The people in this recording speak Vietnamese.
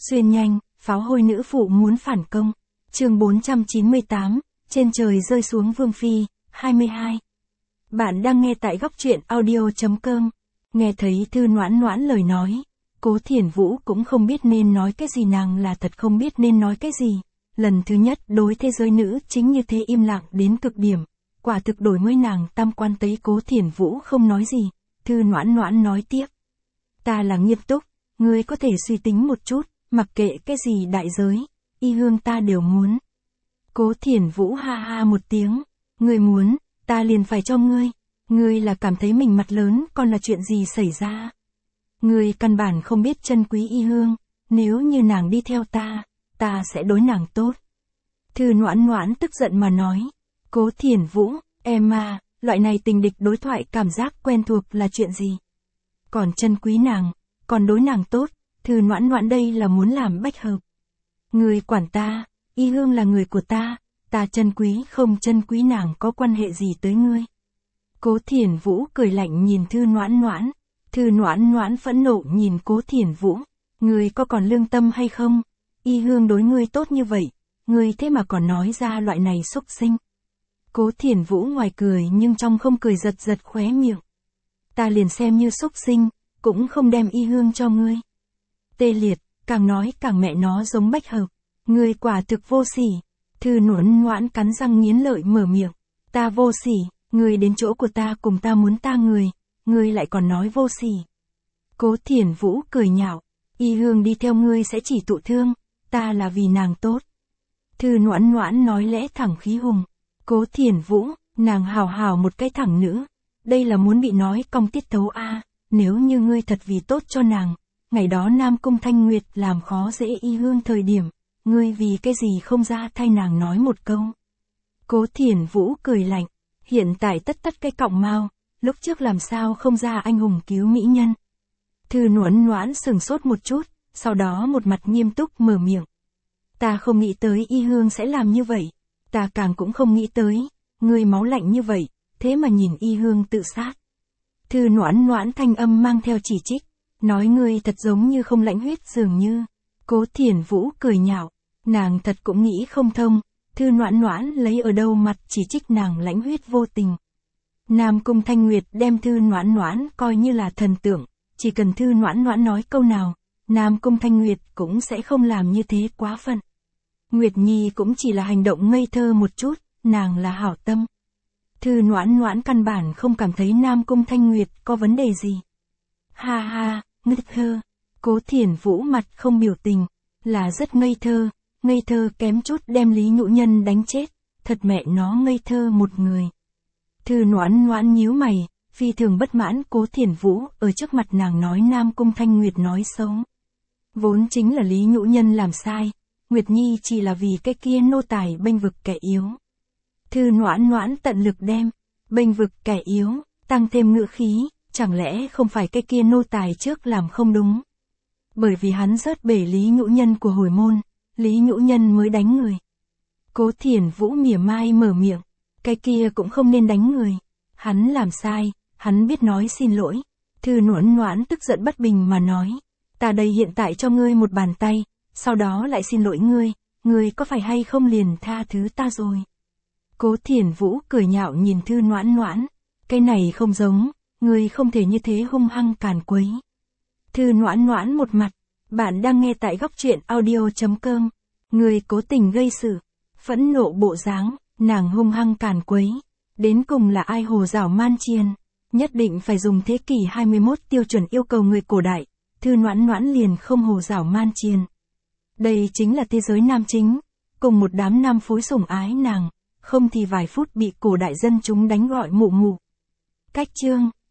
Xuyên nhanh, pháo hôi nữ phụ muốn phản công. Chương 498, trên trời rơi xuống vương phi, 22. Bạn đang nghe tại góc truyện audio.com. Nghe thấy Thư Noãn Noãn lời nói, Cố Thiển Vũ cũng không biết nên nói cái gì, nàng là thật không biết nên nói cái gì. Lần thứ nhất đối thế giới nữ chính như thế im lặng đến cực điểm. Quả thực đổi mới nàng tam quan. Thấy Cố Thiển Vũ không nói gì, Thư Noãn Noãn nói tiếp. Ta là nghiêm túc, ngươi có thể suy tính một chút, mặc kệ cái gì đại giới, y hương ta đều muốn. Cố Thiển Vũ ha ha một tiếng, ngươi muốn, ta liền phải cho ngươi. Ngươi là cảm thấy mình mặt lớn, còn là chuyện gì xảy ra? Ngươi căn bản không biết trân quý y hương, nếu như nàng đi theo ta sẽ đối nàng tốt. Thư Noãn Noãn tức giận mà nói. Cố Thiển Vũ, em à, loại này tình địch đối thoại cảm giác quen thuộc là chuyện gì? Còn trân quý nàng, còn đối nàng tốt, Thư Noãn Noãn đây là muốn làm bách hợp. Ngươi quản ta, y hương là người của ta trân quý không trân quý nàng có quan hệ gì tới ngươi? Cố Thiển Vũ cười lạnh nhìn Thư Noãn Noãn. Thư Noãn Noãn phẫn nộ nhìn Cố Thiển Vũ. Ngươi có còn lương tâm hay không? Y hương đối ngươi tốt như vậy, ngươi thế mà còn nói ra loại này xúc sinh. Cố Thiển Vũ ngoài cười nhưng trong không cười, giật giật khóe miệng. Ta liền xem như xúc sinh, cũng không đem y hương cho ngươi. Tê liệt, càng nói càng mẹ nó giống bách hợp. Ngươi quả thực vô sỉ. Thư Noãn Noãn cắn răng nghiến lợi mở miệng. Ta vô sỉ, ngươi đến chỗ của ta cùng ta muốn ta người, ngươi lại còn nói vô sỉ. Cố Thiển Vũ cười nhạo. Y hương đi theo ngươi sẽ chỉ thụ thương, ta là vì nàng tốt. Thư Noãn Noãn nói lẽ thẳng khí hùng. Cố Thiển Vũ, nàng hào hào một cái thẳng nữ. Đây là muốn bị nói cong tiết tấu a. Nếu như ngươi thật vì tốt cho nàng, ngày đó Nam Cung Thanh Nguyệt làm khó dễ y hương thời điểm, ngươi vì cái gì không ra thay nàng nói một câu? Cố Thiển Vũ cười lạnh. Hiện tại tất cái cọng mao, lúc trước làm sao không ra anh hùng cứu mỹ nhân? Thư Noãn Noãn sừng sốt một chút, sau đó một mặt nghiêm túc mở miệng. Ta không nghĩ tới y hương sẽ làm như vậy. Ta càng cũng không nghĩ tới, ngươi máu lạnh như vậy, thế mà nhìn y hương tự sát. Thư Noãn Noãn thanh âm mang theo chỉ trích, nói ngươi thật giống như không lãnh huyết dường như. Cố Thiển Vũ cười nhạo, nàng thật cũng nghĩ không thông, Thư Noãn Noãn lấy ở đâu mặt chỉ trích nàng lãnh huyết vô tình. Nam Cung Thanh Nguyệt đem Thư Noãn Noãn coi như là thần tượng, chỉ cần Thư Noãn Noãn nói câu nào, Nam Cung Thanh Nguyệt cũng sẽ không làm như thế quá phận. Nguyệt Nhi cũng chỉ là hành động ngây thơ một chút, nàng là hảo tâm. Thư Noãn Noãn căn bản không cảm thấy Nam Cung Thanh Nguyệt có vấn đề gì. Ha ha, ngây thơ. Cố Thiển Vũ mặt không biểu tình, là rất ngây thơ kém chút đem Lý Nhũ Nhân đánh chết, thật mẹ nó ngây thơ một người. Thư Noãn Noãn nhíu mày, phi thường bất mãn Cố Thiển Vũ ở trước mặt nàng nói Nam Cung Thanh Nguyệt nói xấu. Vốn chính là Lý Nhũ Nhân làm sai, Nguyệt Nhi chỉ là vì cái kia nô tài bênh vực kẻ yếu. Thư Noãn Noãn tận lực đem bênh vực kẻ yếu tăng thêm ngữ khí, chẳng lẽ không phải cái kia nô tài trước làm không đúng? Bởi vì hắn rớt bể Lý Nhũ Nhân của hồi môn, Lý Nhũ Nhân mới đánh người. Cố Thiển Vũ mỉa mai mở miệng, cái kia cũng không nên đánh người. Hắn làm sai, hắn biết nói xin lỗi. Thư Noãn Noãn tức giận bất bình mà nói, ta đây hiện tại cho ngươi một bàn tay, sau đó lại xin lỗi ngươi có phải hay không liền tha thứ ta rồi? Cố Thiển Vũ cười nhạo nhìn Thư Noãn Noãn, cái này không giống, ngươi không thể như thế hung hăng càn quấy. Thư Noãn Noãn một mặt, bạn đang nghe tại góc truyện audio.com, ngươi cố tình gây sự, phẫn nộ bộ dáng, nàng hung hăng càn quấy, đến cùng là ai hồ dảo man chiên, nhất định phải dùng thế kỷ 21 tiêu chuẩn yêu cầu người cổ đại, Thư Noãn Noãn liền không hồ dảo man chiên. Đây chính là thế giới nam chính, cùng một đám nam phối sủng ái nàng, không thì vài phút bị cổ đại dân chúng đánh gọi mụ mụ. Cách chương